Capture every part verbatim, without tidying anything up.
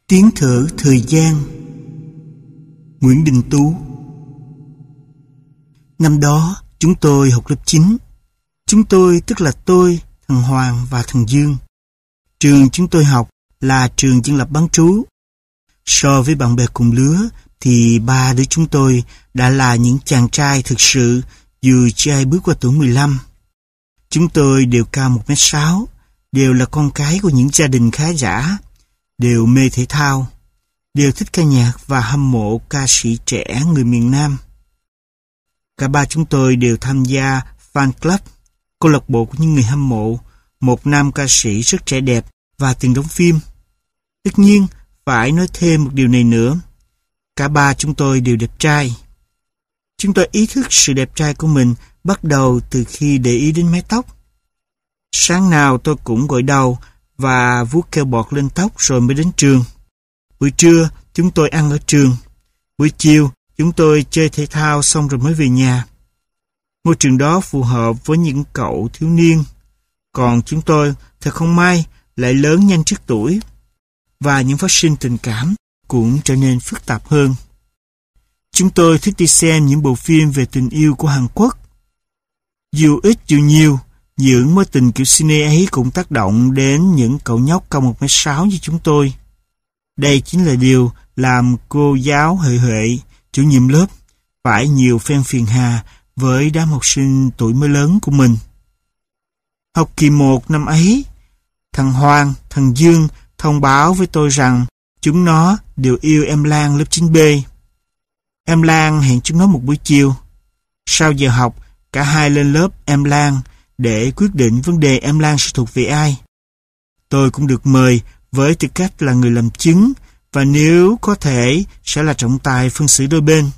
Tiếng thở thời gian. Nguyễn Đình Tú. Năm đó chúng tôi học lớp chín. Chúng tôi tức là tôi, thằng Hoàng và thằng Dương. Trường chúng tôi học là trường dân lập bán trú. So với bạn bè cùng lứa thì ba đứa chúng tôi đã là những chàng trai thực sự, dù chưa ai bước qua tuổi mười lăm. Chúng tôi đều cao một mét sáu, đều là con cái của những gia đình khá giả, đều mê thể thao, đều thích ca nhạc và hâm mộ ca sĩ trẻ người miền Nam. Cả ba chúng tôi đều tham gia fan club, câu lạc bộ của những người hâm mộ một nam ca sĩ rất trẻ đẹp và từng đóng phim. Tất nhiên, phải nói thêm một điều này nữa. Cả ba chúng tôi đều đẹp trai. Chúng tôi ý thức sự đẹp trai của mình bắt đầu từ khi để ý đến mái tóc. Sáng nào tôi cũng gội đầu và vuốt keo bọt lên tóc rồi mới đến trường. Buổi trưa chúng tôi ăn ở trường. Buổi chiều chúng tôi chơi thể thao xong rồi mới về nhà. Ngôi trường đó phù hợp với những cậu thiếu niên. Còn chúng tôi, thật không may, lại lớn nhanh trước tuổi. Và những phát sinh tình cảm cũng trở nên phức tạp hơn. Chúng tôi thích đi xem những bộ phim về tình yêu của Hàn Quốc. Dù ít dù nhiều, những mối tình kiểu cine ấy cũng tác động đến những cậu nhóc cao một mét sáu như chúng tôi. Đây chính là điều làm cô giáo Huệ Huệ, chủ nhiệm lớp, phải nhiều phen phiền hà với đám học sinh tuổi mới lớn của mình. Học kỳ một năm ấy, thằng Hoàng, thằng Dương thông báo với tôi rằng chúng nó đều yêu em Lan lớp chín B. Em Lan hẹn chúng nó một buổi chiều. Sau giờ học, cả hai lên lớp em Lan để quyết định vấn đề em Lan sẽ thuộc về ai. Tôi cũng được mời với tư cách là người làm chứng và nếu có thể sẽ là trọng tài phân xử đôi bên.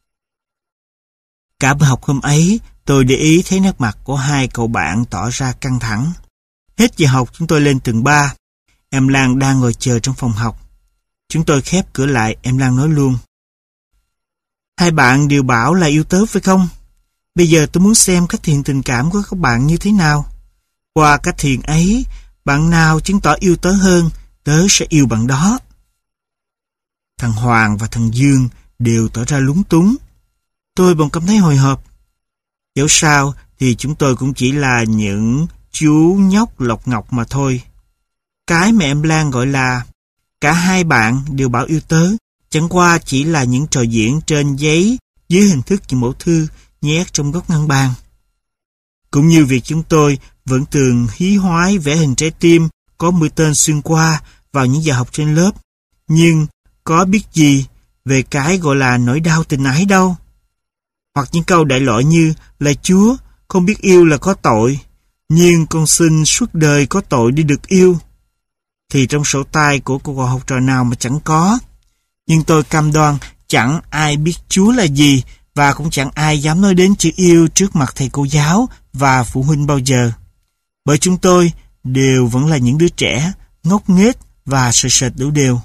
Cả buổi học hôm ấy, tôi để ý thấy nét mặt của hai cậu bạn tỏ ra căng thẳng. Hết giờ học chúng tôi lên tầng ba. Em Lan đang ngồi chờ trong phòng học. Chúng tôi khép cửa lại, em Lan nói luôn. Hai bạn đều bảo là yêu tớ phải không? Bây giờ tôi muốn xem cách thiện tình cảm của các bạn như thế nào. Qua cách thiện ấy, bạn nào chứng tỏ yêu tớ hơn, tớ sẽ yêu bạn đó. Thằng Hoàng và thằng Dương đều tỏ ra lúng túng. Tôi bỗng cảm thấy hồi hộp. Dẫu sao thì chúng tôi cũng chỉ là những chú nhóc lọc ngọc mà thôi. Cái mà em Lan gọi là cả hai bạn đều bảo yêu tớ chẳng qua chỉ là những trò diễn trên giấy dưới hình thức những mẫu thư nhét trong góc ngăn bàn. Cũng như việc chúng tôi vẫn thường hí hoái vẽ hình trái tim có mười tên xuyên qua vào những giờ học trên lớp, nhưng có biết gì về cái gọi là nỗi đau tình ái đâu. Hoặc những câu đại loại như là Chúa không biết yêu là có tội, nhưng con xin suốt đời có tội đi được yêu. Thì trong sổ tay của cô cậu học trò nào mà chẳng có. Nhưng tôi cam đoan chẳng ai biết Chúa là gì và cũng chẳng ai dám nói đến chữ yêu trước mặt thầy cô giáo và phụ huynh bao giờ. Bởi chúng tôi đều vẫn là những đứa trẻ, ngốc nghếch và sợ sệt đủ đều.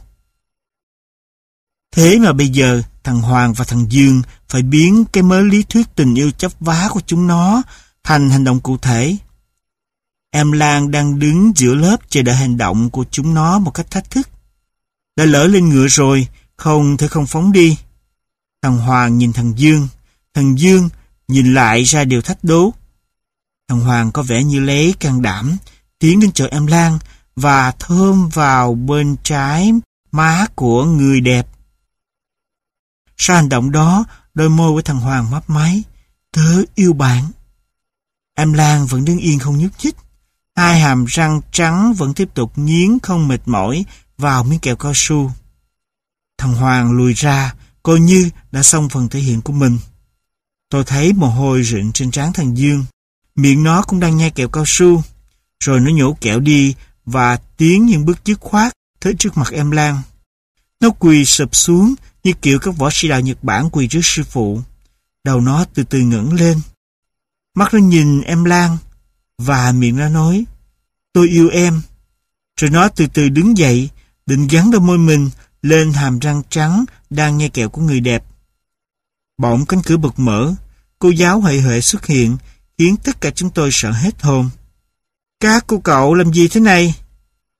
Thế mà bây giờ thằng Hoàng và thằng Dương phải biến cái mớ lý thuyết tình yêu chấp vá của chúng nó thành hành động cụ thể. Em Lan đang đứng giữa lớp chờ đợi hành động của chúng nó một cách thách thức. Đã lỡ lên ngựa rồi, không thể không phóng đi. Thằng Hoàng nhìn thằng Dương, thằng Dương nhìn lại ra điều thách đố. Thằng Hoàng có vẻ như lấy can đảm, tiến đến chỗ em Lan và thơm vào bên trái má của người đẹp. Sau hành động đó, đôi môi của thằng Hoàng mấp máy. Tớ yêu bạn. Em Lan vẫn đứng yên không nhúc nhích. Hai hàm răng trắng vẫn tiếp tục nghiến không mệt mỏi vào miếng kẹo cao su. Thằng Hoàng lùi ra, coi như đã xong phần thể hiện của mình. Tôi thấy mồ hôi rịn trên trán thằng Dương. Miệng nó cũng đang nhai kẹo cao su. Rồi nó nhổ kẹo đi và tiến những bước dứt khoát tới trước mặt em Lan. Nó quỳ sụp xuống như kiểu các võ sĩ đạo Nhật Bản quỳ trước sư phụ. Đầu nó từ từ ngẩng lên. Mắt nó nhìn em Lan và miệng nó nói tôi yêu em. Rồi nó từ từ đứng dậy, định gắn đôi môi mình lên hàm răng trắng đang nhai kẹo của người đẹp. Bỗng cánh cửa bật mở, cô giáo Huệ Huệ xuất hiện, khiến tất cả chúng tôi sợ hết hồn. Các cô cậu làm gì thế này?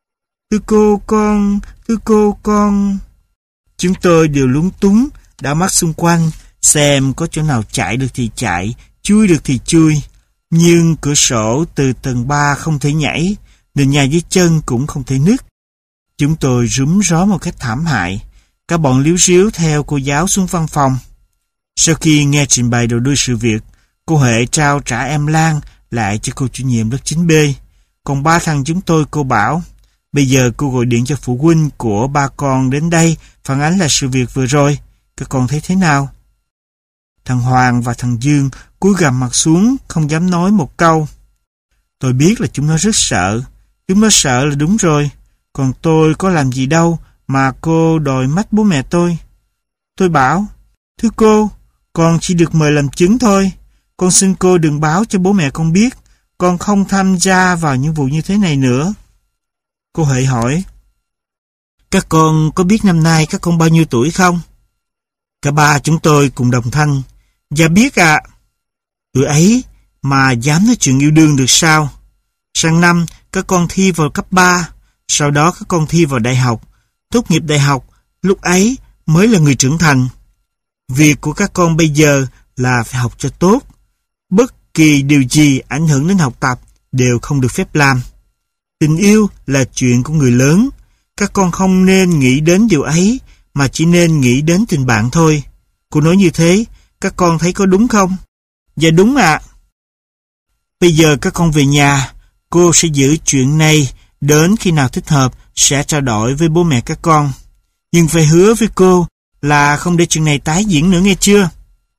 Thưa cô con, thưa cô con. Chúng tôi đều lúng túng, đảo mắt xung quanh, xem có chỗ nào chạy được thì chạy, chui được thì chui. Nhưng cửa sổ từ tầng ba không thể nhảy, nền nhà dưới chân cũng không thể nứt. Chúng tôi rúm ró một cách thảm hại. Cả bọn líu ríu theo cô giáo xuống văn phòng. Sau khi nghe trình bày đầu đuôi sự việc, cô Huệ trao trả em Lan lại cho cô chủ nhiệm lớp chín B. Còn ba thằng chúng tôi cô bảo, bây giờ cô gọi điện cho phụ huynh của ba con đến đây phản ánh là sự việc vừa rồi. Các con thấy thế nào? Thằng Hoàng và thằng Dương cúi gằm mặt xuống, không dám nói một câu. Tôi biết là chúng nó rất sợ. Chúng nó sợ là đúng rồi. Còn tôi có làm gì đâu mà cô đòi mách bố mẹ tôi. Tôi bảo, thưa cô, con chỉ được mời làm chứng thôi. Con xin cô đừng báo cho bố mẹ con biết. Con không tham gia vào những vụ như thế này nữa. Cô Huệ hỏi, các con có biết năm nay các con bao nhiêu tuổi không? Cả ba chúng tôi cùng đồng thanh, dạ biết ạ. À. Tuổi ấy mà dám nói chuyện yêu đương được sao? Sang năm các con thi vào cấp ba, sau đó các con thi vào đại học. Tốt nghiệp đại học, lúc ấy mới là người trưởng thành. Việc của các con bây giờ là phải học cho tốt. Bất kỳ điều gì ảnh hưởng đến học tập đều không được phép làm. Tình yêu là chuyện của người lớn. Các con không nên nghĩ đến điều ấy, mà chỉ nên nghĩ đến tình bạn thôi. Cô nói như thế, các con thấy có đúng không? Dạ đúng ạ. À. Bây giờ các con về nhà, cô sẽ giữ chuyện này đến khi nào thích hợp sẽ trao đổi với bố mẹ các con. Nhưng phải hứa với cô là không để chuyện này tái diễn nữa nghe chưa?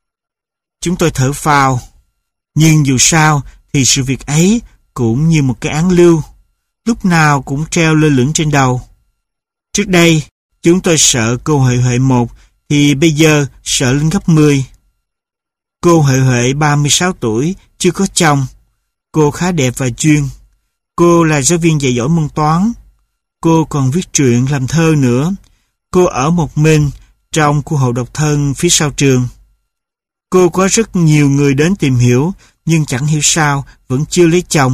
Chúng tôi thở phào. Nhưng dù sao thì sự việc ấy cũng như một cái án lưu, lúc nào cũng treo lơ lửng trên đầu. Trước đây, chúng tôi sợ cô Huệ Huệ một, thì bây giờ sợ lên gấp mười. Cô Huệ Huệ ba mươi sáu tuổi, chưa có chồng. Cô khá đẹp và duyên. Cô là giáo viên dạy giỏi môn toán. Cô còn viết truyện, làm thơ nữa. Cô ở một mình trong khu hộ độc thân phía sau trường. Cô có rất nhiều người đến tìm hiểu, nhưng chẳng hiểu sao vẫn chưa lấy chồng.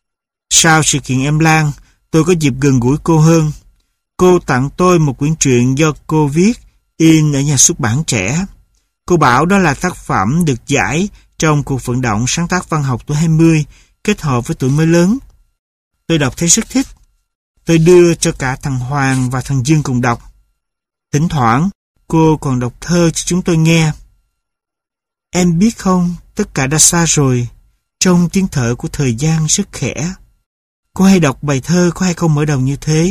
Sau sự kiện em Lan, tôi có dịp gần gũi cô hơn. Cô tặng tôi một quyển truyện do cô viết, in ở nhà xuất bản Trẻ. Cô bảo đó là tác phẩm được giải trong cuộc vận động sáng tác văn học tuổi hai mươi, kết hợp với tuổi mới lớn. Tôi đọc thấy rất thích. Tôi đưa cho cả thằng Hoàng và thằng Dương cùng đọc. Thỉnh thoảng, cô còn đọc thơ cho chúng tôi nghe. Em biết không, tất cả đã xa rồi, trong tiếng thở của thời gian rất khẽ. Cô hay đọc bài thơ có hai câu mở đầu như thế.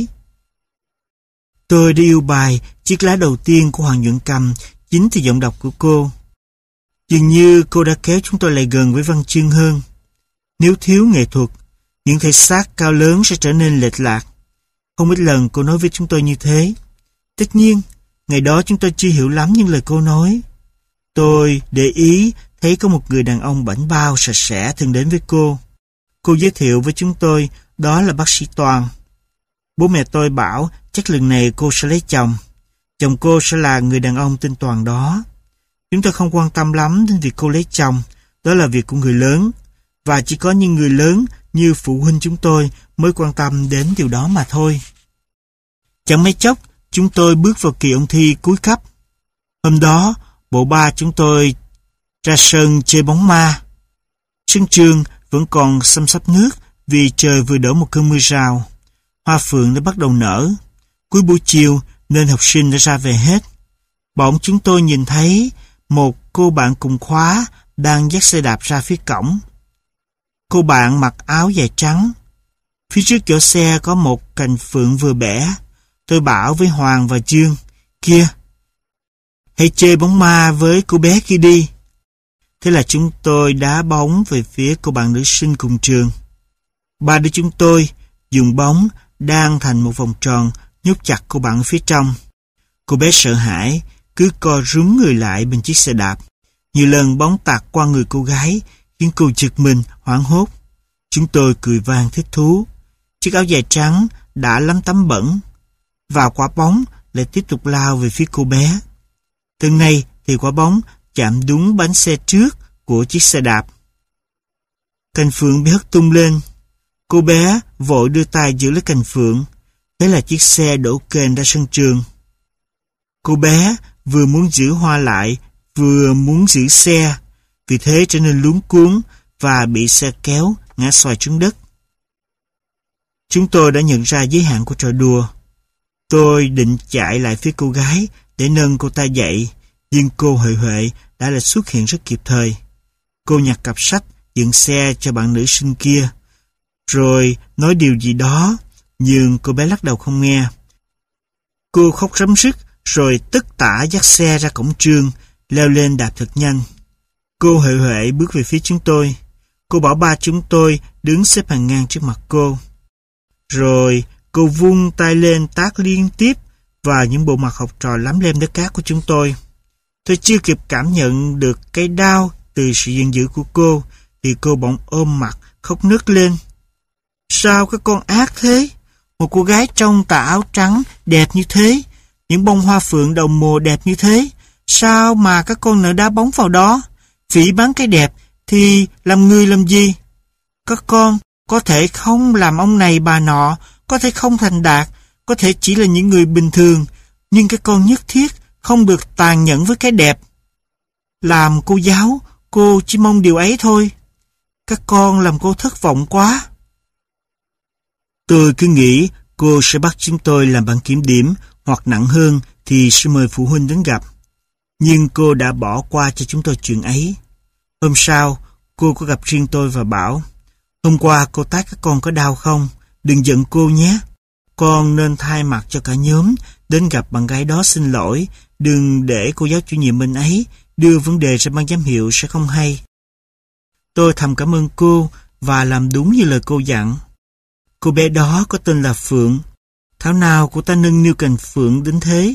Tôi đã yêu bài Chiếc lá đầu tiên của Hoàng Nhuận Cầm chính từ giọng đọc của cô. Dường như cô đã kéo chúng tôi lại gần với văn chương hơn. Nếu thiếu nghệ thuật, những thể xác cao lớn sẽ trở nên lệch lạc. Không ít lần cô nói với chúng tôi như thế. Tất nhiên, ngày đó chúng tôi chưa hiểu lắm những lời cô nói. Tôi để ý thấy có một người đàn ông bảnh bao sạch sẽ thường đến với cô. Cô giới thiệu với chúng tôi đó là bác sĩ Toàn. Bố mẹ tôi bảo chắc lần này cô sẽ lấy chồng. Chồng cô sẽ là người đàn ông tên Toàn đó. Chúng tôi không quan tâm lắm đến việc cô lấy chồng. Đó là việc của người lớn. Và chỉ có những người lớn như phụ huynh chúng tôi mới quan tâm đến điều đó mà thôi. Chẳng mấy chốc, chúng tôi bước vào kỳ ôn thi cuối cấp. Hôm đó, bộ ba chúng tôi ra sân chơi bóng ma. Sân trường vẫn còn xăm xắp nước vì trời vừa đổ một cơn mưa rào. Hoa phượng đã bắt đầu nở. Cuối buổi chiều nên học sinh đã ra về hết. Bỗng chúng tôi nhìn thấy một cô bạn cùng khóa đang dắt xe đạp ra phía cổng. Cô bạn mặc áo dài trắng. Phía trước chỗ xe có một cành phượng vừa bẻ. Tôi bảo với Hoàng và Dương, kia, hãy chơi bóng ma với cô bé kia đi. Thế là chúng tôi đá bóng về phía cô bạn nữ sinh cùng trường. Ba đứa chúng tôi dùng bóng đang thành một vòng tròn nhốt chặt cô bạn ở phía trong. Cô bé sợ hãi, cứ co rúm người lại bên chiếc xe đạp. Nhiều lần bóng tạt qua người cô gái, khiến cô giật mình, hoảng hốt. Chúng tôi cười vang thích thú. Chiếc áo dài trắng đã lấm tấm bẩn. Và quả bóng lại tiếp tục lao về phía cô bé. Từ nay thì quả bóng chạm đúng bánh xe trước của chiếc xe đạp. Cành phượng bị hất tung lên. Cô bé vội đưa tay giữ lấy cành phượng. Thế là chiếc xe đổ kềnh ra sân trường. Cô bé vừa muốn giữ Hoa lại, vừa muốn giữ xe, vì thế trở nên luống cuống và bị xe kéo ngã xoài xuống đất. Chúng tôi đã nhận ra giới hạn của trò đùa. Tôi định chạy lại phía cô gái để nâng cô ta dậy, nhưng cô Huệ Huệ đã lại xuất hiện rất kịp thời. Cô nhặt cặp sách, dựng xe cho bạn nữ sinh kia, rồi nói điều gì đó, nhưng cô bé lắc đầu không nghe. Cô khóc rấm rứt, rồi tất tả dắt xe ra cổng trường, leo lên đạp thật nhanh. Cô Huệ Huệ bước về phía chúng tôi. Cô bảo ba chúng tôi đứng xếp hàng ngang trước mặt cô. Rồi cô vung tay lên tát liên tiếp vào những bộ mặt học trò lắm lem đất cát của chúng tôi. Tôi chưa kịp cảm nhận được cái đau từ sự giận dữ của cô, thì cô bỗng ôm mặt, khóc nức lên. Sao các con ác thế? Một cô gái trong tà áo trắng, đẹp như thế, những bông hoa phượng đầu mùa đẹp như thế, sao mà các con nỡ đá bóng vào đó? Phỉ báng cái đẹp thì làm người làm gì? Các con có thể không làm ông này bà nọ, có thể không thành đạt, có thể chỉ là những người bình thường, nhưng các con nhất thiết không được tàn nhẫn với cái đẹp. Làm cô giáo, cô chỉ mong điều ấy thôi. Các con làm cô thất vọng quá. Tôi cứ nghĩ cô sẽ bắt chúng tôi làm bảng kiểm điểm, hoặc nặng hơn thì sẽ mời phụ huynh đến gặp. Nhưng cô đã bỏ qua cho chúng tôi chuyện ấy. Hôm sau, cô có gặp riêng tôi và bảo, hôm qua cô tát các con có đau không? Đừng giận cô nhé. Con nên thay mặt cho cả nhóm đến gặp bạn gái đó xin lỗi. Đừng để cô giáo chủ nhiệm bên ấy đưa vấn đề ra ban giám hiệu sẽ không hay. Tôi thầm cảm ơn cô và làm đúng như lời cô dặn. Cô bé đó có tên là Phượng. Thảo nào cô ta nâng niu cành phượng đến thế.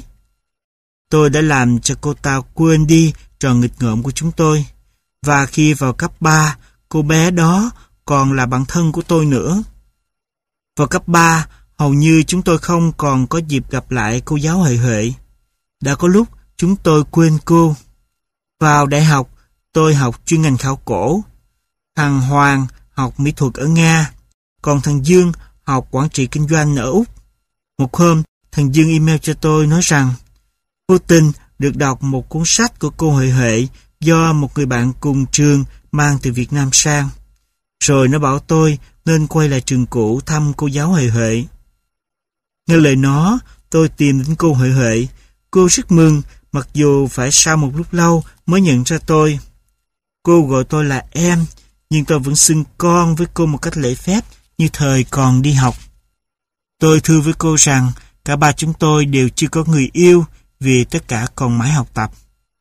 Tôi đã làm cho cô ta quên đi trò nghịch ngợm của chúng tôi. Và khi vào cấp ba, cô bé đó còn là bạn thân của tôi nữa. Vào cấp ba, hầu như chúng tôi không còn có dịp gặp lại cô giáo Huệ Huệ. Đã có lúc chúng tôi quên cô. Vào đại học, tôi học chuyên ngành khảo cổ. Thằng Hoàng học mỹ thuật ở Nga, còn thằng Dương học quản trị kinh doanh ở Úc. Một hôm, thằng Dương email cho tôi nói rằng vô tình được đọc một cuốn sách của cô Huệ Huệ do một người bạn cùng trường mang từ Việt Nam sang. Rồi nó bảo tôi nên quay lại trường cũ thăm cô giáo Huệ Huệ. Nghe lời nó, tôi tìm đến cô Huệ Huệ. Cô rất mừng, mặc dù phải sau một lúc lâu mới nhận ra tôi. Cô gọi tôi là em, nhưng tôi vẫn xưng con với cô một cách lễ phép như thời còn đi học. Tôi thưa với cô rằng cả ba chúng tôi đều chưa có người yêu vì tất cả còn mãi học tập.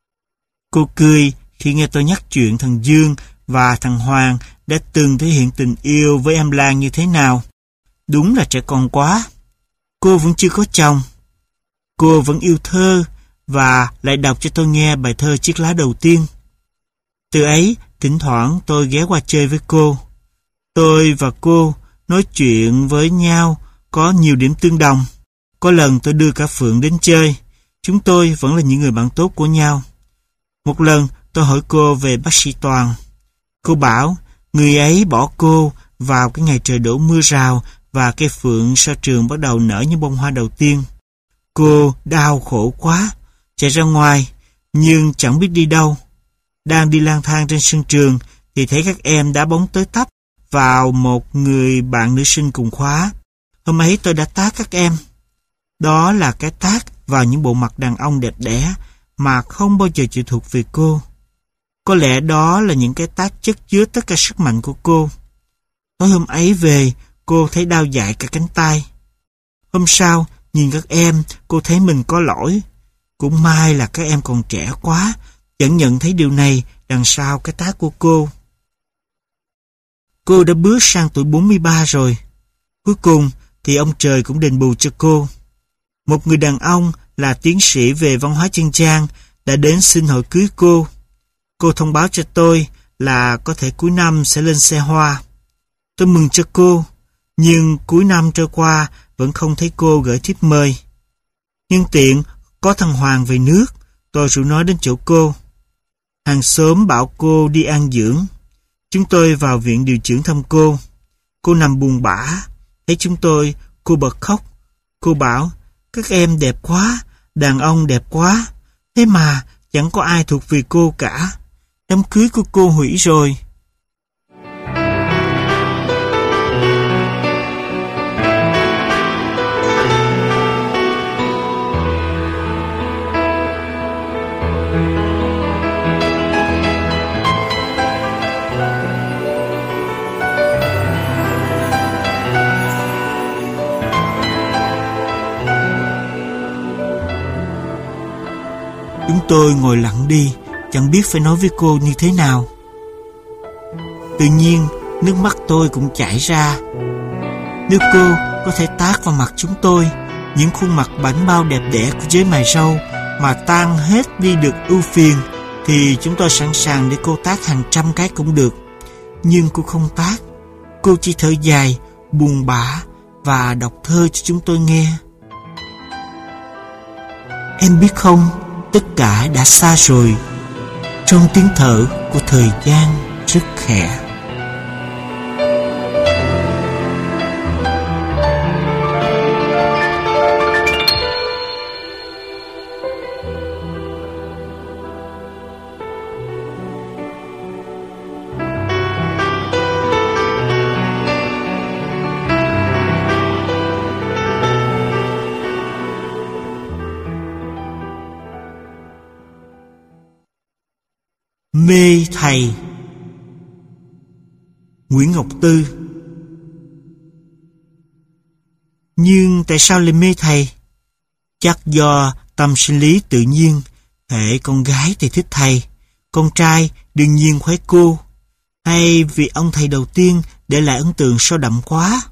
Cô cười khi nghe tôi nhắc chuyện thằng Dương và thằng Hoàng đã từng thể hiện tình yêu với em Lan như thế nào. Đúng là trẻ con quá. Cô vẫn chưa có chồng. Cô vẫn yêu thơ và lại đọc cho tôi nghe bài thơ Chiếc lá đầu tiên. Từ ấy, thỉnh thoảng tôi ghé qua chơi với cô. Tôi và cô nói chuyện với nhau có nhiều điểm tương đồng. Có lần tôi đưa cả Phượng đến chơi. Chúng tôi vẫn là những người bạn tốt của nhau. Một lần tôi hỏi cô về bác sĩ Toàn. Cô bảo người ấy bỏ cô vào cái ngày trời đổ mưa rào và cây phượng sau trường bắt đầu nở những bông hoa đầu tiên. Cô đau khổ quá, chạy ra ngoài, nhưng chẳng biết đi đâu. Đang đi lang thang trên sân trường thì thấy các em đá bóng tới tấp vào một người bạn nữ sinh cùng khóa. Hôm ấy tôi đã tát các em. Đó là cái tát vào những bộ mặt đàn ông đẹp đẽ mà không bao giờ chịu thuộc về cô. Có lẽ đó là những cái tát chất chứa tất cả sức mạnh của cô. Tối hôm ấy về, cô thấy đau dại cả cánh tay. Hôm sau, nhìn các em, cô thấy mình có lỗi. Cũng may là các em còn trẻ quá, chẳng nhận thấy điều này đằng sau cái tát của cô. Cô đã bước sang tuổi bốn mươi ba rồi. Cuối cùng thì ông trời cũng đền bù cho cô. Một người đàn ông là tiến sĩ về văn hóa dân gian đã đến xin hội cưới cô. Cô thông báo cho tôi là có thể cuối năm sẽ lên xe hoa. Tôi mừng cho cô, nhưng cuối năm trôi qua vẫn không thấy cô gửi thiếp mời. Nhân tiện có thằng Hoàng về nước, tôi rủ nó đến chỗ cô. Hàng xóm bảo cô đi an dưỡng. Chúng tôi vào viện điều dưỡng thăm cô. Cô nằm buồn bã. Thấy chúng tôi, cô bật khóc. Cô bảo, các em đẹp quá, đàn ông đẹp quá, thế mà chẳng có ai thuộc về cô cả. Đám cưới của cô hủy rồi. Chúng tôi ngồi lặng đi, chẳng biết phải nói với cô như thế nào. Tự nhiên, nước mắt tôi cũng chảy ra. Nếu cô có thể tát vào mặt chúng tôi, những khuôn mặt bảnh bao đẹp đẽ của giới mài râu mà tan hết đi được ưu phiền, thì chúng tôi sẵn sàng để cô tát hàng trăm cái cũng được. Nhưng cô không tát. Cô chỉ thở dài, buồn bã và đọc thơ cho chúng tôi nghe. Em biết không, tất cả đã xa rồi, trong tiếng thở của thời gian rất khẽ. Mê thầy. Nguyễn Ngọc Tư. Nhưng tại sao lại mê thầy? Chắc do tâm sinh lý tự nhiên. Hễ con gái thì thích thầy, con trai đương nhiên khoái cô, hay vì ông thầy đầu tiên để lại ấn tượng sâu đậm quá.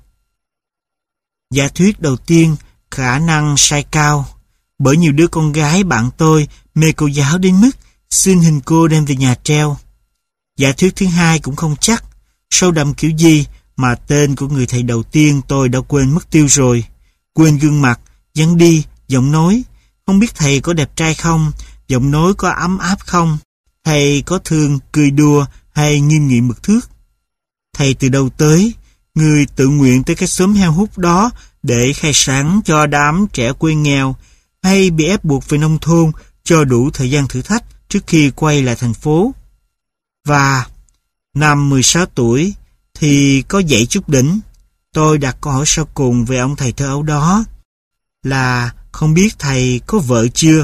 Giả thuyết đầu tiên, khả năng sai cao, bởi nhiều đứa con gái bạn tôi mê cô giáo đến mức xin hình cô đem về nhà treo. Giả thuyết thứ hai cũng không chắc, sâu đậm kiểu gì mà tên của người thầy đầu tiên tôi đã quên mất tiêu rồi. Quên gương mặt, dáng đi, giọng nói. Không biết thầy có đẹp trai không, giọng nói có ấm áp không, thầy có thường cười đùa hay nghiêm nghị mực thước. Thầy từ đâu tới, người tự nguyện tới cái xóm heo hút đó để khai sáng cho đám trẻ quê nghèo, hay bị ép buộc về nông thôn cho đủ thời gian thử thách trước khi quay lại thành phố. Và năm mười sáu tuổi thì có dạy chút đỉnh. Tôi đặt câu hỏi sau cùng về ông thầy thơ ấu đó là không biết thầy có vợ chưa.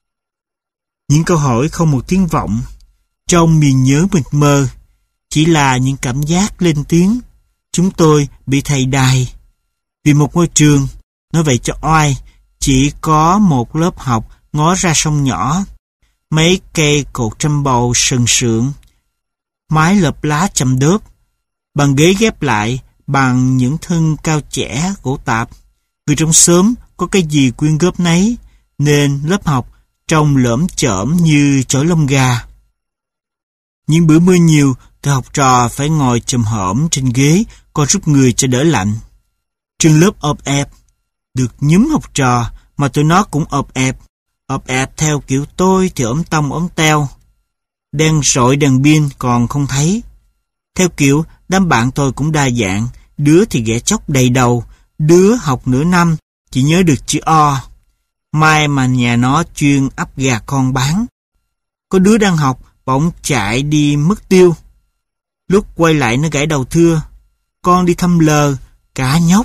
Những câu hỏi không một tiếng vọng, trong miền nhớ mịt mờ, chỉ là những cảm giác lên tiếng. Chúng tôi bị thầy đày vì một ngôi trường, nói vậy cho oai, chỉ có một lớp học ngó ra sông nhỏ, mấy cây cột trăm bầu sừng sượng, mái lợp lá chầm đớp, bàn ghế ghép lại bằng những thân cao chẻ gỗ tạp. Người trong xóm có cái gì quyên góp nấy, nên lớp học trông lởm chởm như chổi lông gà. Những bữa mưa nhiều, thì học trò phải ngồi chùm hổm trên ghế, co rút người cho đỡ lạnh. Trường lớp ọp ẹp, được nhúm học trò, mà tụi nó cũng ọp ẹp. ọp ẹp theo kiểu tôi thì ốm tông ốm teo, đèn rọi đèn pin còn không thấy. Theo kiểu đám bạn tôi cũng đa dạng, đứa thì ghẻ chóc đầy đầu, đứa học nửa năm chỉ nhớ được chữ O, mai mà nhà nó chuyên ấp gà con bán. Có đứa đang học bỗng chạy đi mất tiêu, lúc quay lại nó gãy đầu thưa, con đi thăm lờ, cả nhóc.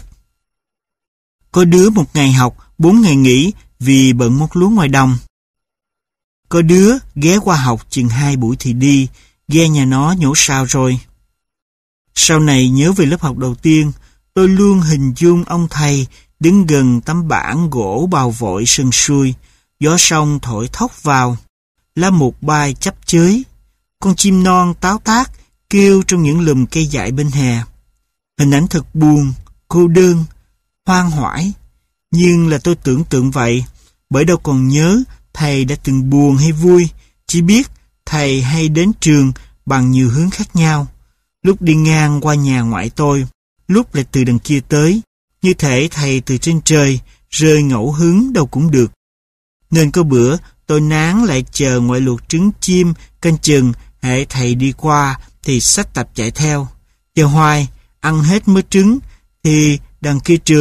Có đứa một ngày học, bốn ngày nghỉ vì bận móc lúa ngoài đồng. Có đứa ghé qua học chừng hai buổi thì đi, ghe nhà nó nhổ sao rồi. Sau này nhớ về lớp học đầu tiên, tôi luôn hình dung ông thầy đứng gần tấm bảng gỗ bào vội sân sui, gió sông thổi thốc vào, lá mục bay chắp chới, con chim non táo tác kêu trong những lùm cây dại bên hè. Hình ảnh thật buồn, cô đơn, hoang hoải, nhưng là tôi tưởng tượng vậy, bởi đâu còn nhớ thầy đã từng buồn hay vui, chỉ biết thầy hay đến trường bằng nhiều hướng khác nhau. Lúc đi ngang qua nhà ngoại tôi, lúc lại từ đằng kia tới, như thể thầy từ trên trời, rơi ngẫu hứng đâu cũng được. Nên có bữa, tôi nán lại chờ ngoại luộc trứng chim, canh chừng, hễ thầy đi qua thì xách tập chạy theo. Chờ hoài, ăn hết mớ trứng, thì đằng kia trường,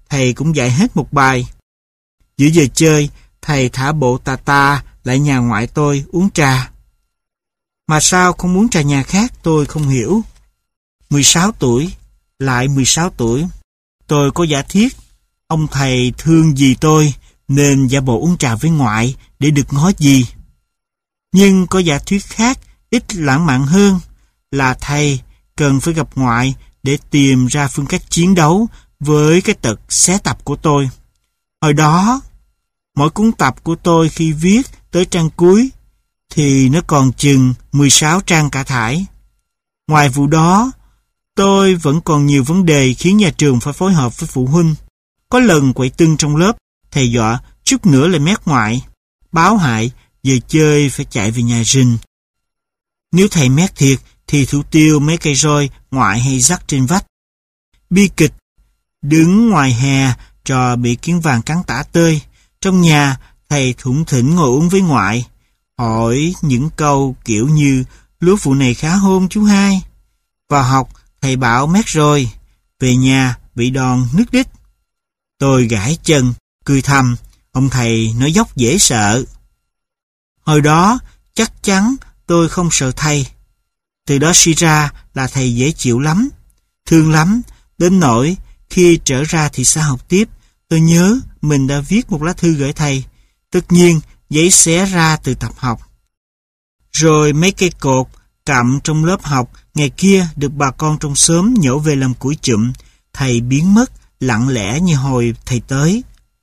thầy cũng dạy hết một bài. Giữa giờ chơi, thầy thả bộ tà tà lại nhà ngoại tôi uống trà. Mà sao không muốn trà nhà khác tôi không hiểu. mười sáu tuổi, lại mười sáu tuổi. Tôi có giả thiết, ông thầy thương gì tôi nên giả bộ uống trà với ngoại để được ngó gì. Nhưng có giả thuyết khác, ít lãng mạn hơn, là thầy cần phải gặp ngoại để tìm ra phương cách chiến đấu với cái tật xé tập của tôi. Hồi đó, mỗi cuốn tập của tôi khi viết tới trang cuối thì nó còn chừng mười sáu trang cả thải. Ngoài vụ đó, tôi vẫn còn nhiều vấn đề khiến nhà trường phải phối hợp với phụ huynh. Có lần quậy tưng trong lớp, thầy dọa chút nữa lại mét ngoại, báo hại giờ chơi phải chạy về nhà rình. Nếu thầy mét thiệt thì thủ tiêu mấy cây roi ngoại hay dắt trên vách. Bi kịch, đứng ngoài hè trò bị kiến vàng cắn tả tơi. Trong nhà, thầy thủng thỉnh ngồi uống với ngoại, hỏi những câu kiểu như lúa vụ này khá hôn chú hai. Vào học, thầy bảo mét rồi, về nhà bị đòn nứt đít. Tôi gãi chân, cười thầm, ông thầy nói dốc dễ sợ. Hồi đó, chắc chắn tôi không sợ thầy. Từ đó suy ra là thầy dễ chịu lắm, thương lắm, đến nỗi khi trở ra thị xã học tiếp, tôi nhớ mình đã viết một lá thư gửi thầy. Tất nhiên, giấy xé ra từ tập học. Rồi mấy cây cột cặm trong lớp học ngày kia được bà con trong xóm nhổ về làm củi chụm. Thầy biến mất lặng lẽ như hồi thầy tới.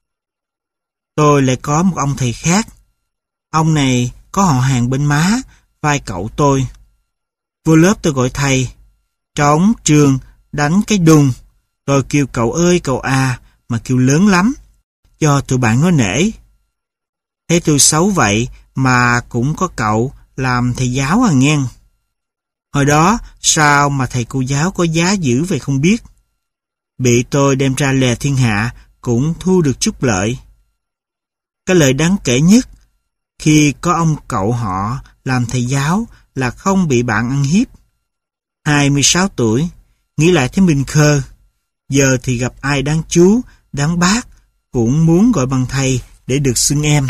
Tôi lại có một ông thầy khác. Ông này có họ hàng bên má, vai cậu tôi. Vô lớp tôi gọi thầy. Trống trường đánh cái đùng. Tôi kêu cậu ơi cậu à, mà kêu lớn lắm, cho tụi bạn nó nể. Thấy tôi xấu vậy mà cũng có cậu làm thầy giáo à nghe. Hồi đó sao mà thầy cô giáo có giá dữ vậy không biết. Bị tôi đem ra lè thiên hạ cũng thu được chút lợi. Cái lợi đáng kể nhất khi có ông cậu họ làm thầy giáo là không bị bạn ăn hiếp. hai mươi sáu tuổi, nghĩ lại thấy mình khờ. Giờ thì gặp ai đáng chú, đáng bác cũng muốn gọi bằng thầy để được xưng em.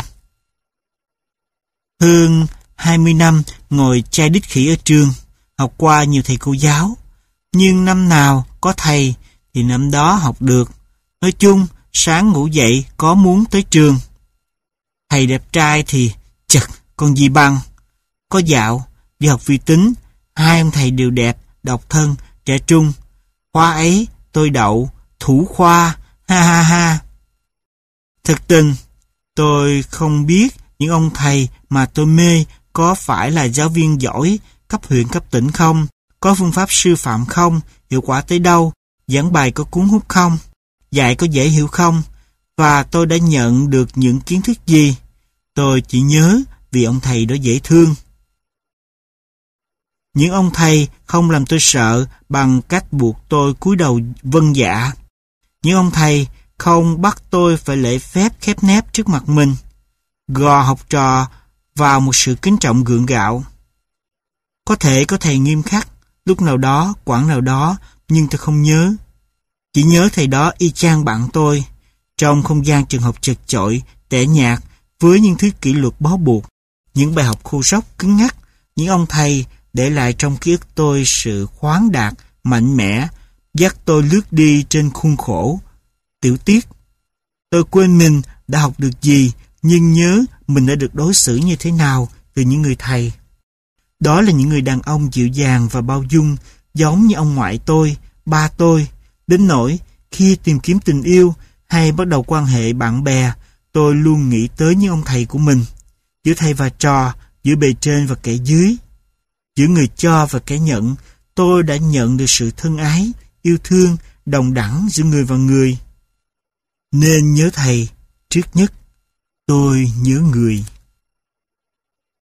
Hơn hai mươi năm ngồi chai đít khỉ ở trường, học qua nhiều thầy cô giáo. Nhưng năm nào có thầy thì năm đó học được. Nói chung, sáng ngủ dậy có muốn tới trường. Thầy đẹp trai thì chật, còn gì bằng. Có dạo, đi học vi tính, hai ông thầy đều đẹp, độc thân, trẻ trung. Khoa ấy tôi đậu, thủ khoa, ha ha ha. Thực tình, tôi không biết những ông thầy mà tôi mê có phải là giáo viên giỏi, cấp huyện cấp tỉnh không, có phương pháp sư phạm không, hiệu quả tới đâu, giảng bài có cuốn hút không, dạy có dễ hiểu không, và tôi đã nhận được những kiến thức gì. Tôi chỉ nhớ vì ông thầy đó dễ thương. Những ông thầy không làm tôi sợ bằng cách buộc tôi cúi đầu vâng dạ. Những ông thầy không bắt tôi phải lễ phép khép nép trước mặt mình, gò học trò vào một sự kính trọng gượng gạo. Có thể có thầy nghiêm khắc, lúc nào đó, quãng nào đó, nhưng tôi không nhớ. Chỉ nhớ thầy đó y chang bạn tôi, trong không gian trường học chật chội, tẻ nhạt, với những thứ kỷ luật bó buộc, những bài học khô róc cứng ngắc. Những ông thầy để lại trong ký ức tôi sự khoáng đạt, mạnh mẽ, dắt tôi lướt đi trên khuôn khổ. Tiểu tiết, tôi quên mình đã học được gì, nhưng nhớ mình đã được đối xử như thế nào từ những người thầy. Đó là những người đàn ông dịu dàng và bao dung, giống như ông ngoại tôi, ba tôi. Đến nỗi khi tìm kiếm tình yêu hay bắt đầu quan hệ bạn bè, tôi luôn nghĩ tới những ông thầy của mình. Giữa thầy và trò, giữa bề trên và kẻ dưới, giữa người cho và kẻ nhận, tôi đã nhận được sự thân ái, yêu thương, đồng đẳng giữa người và người. Nên nhớ thầy, trước nhất, tôi nhớ người.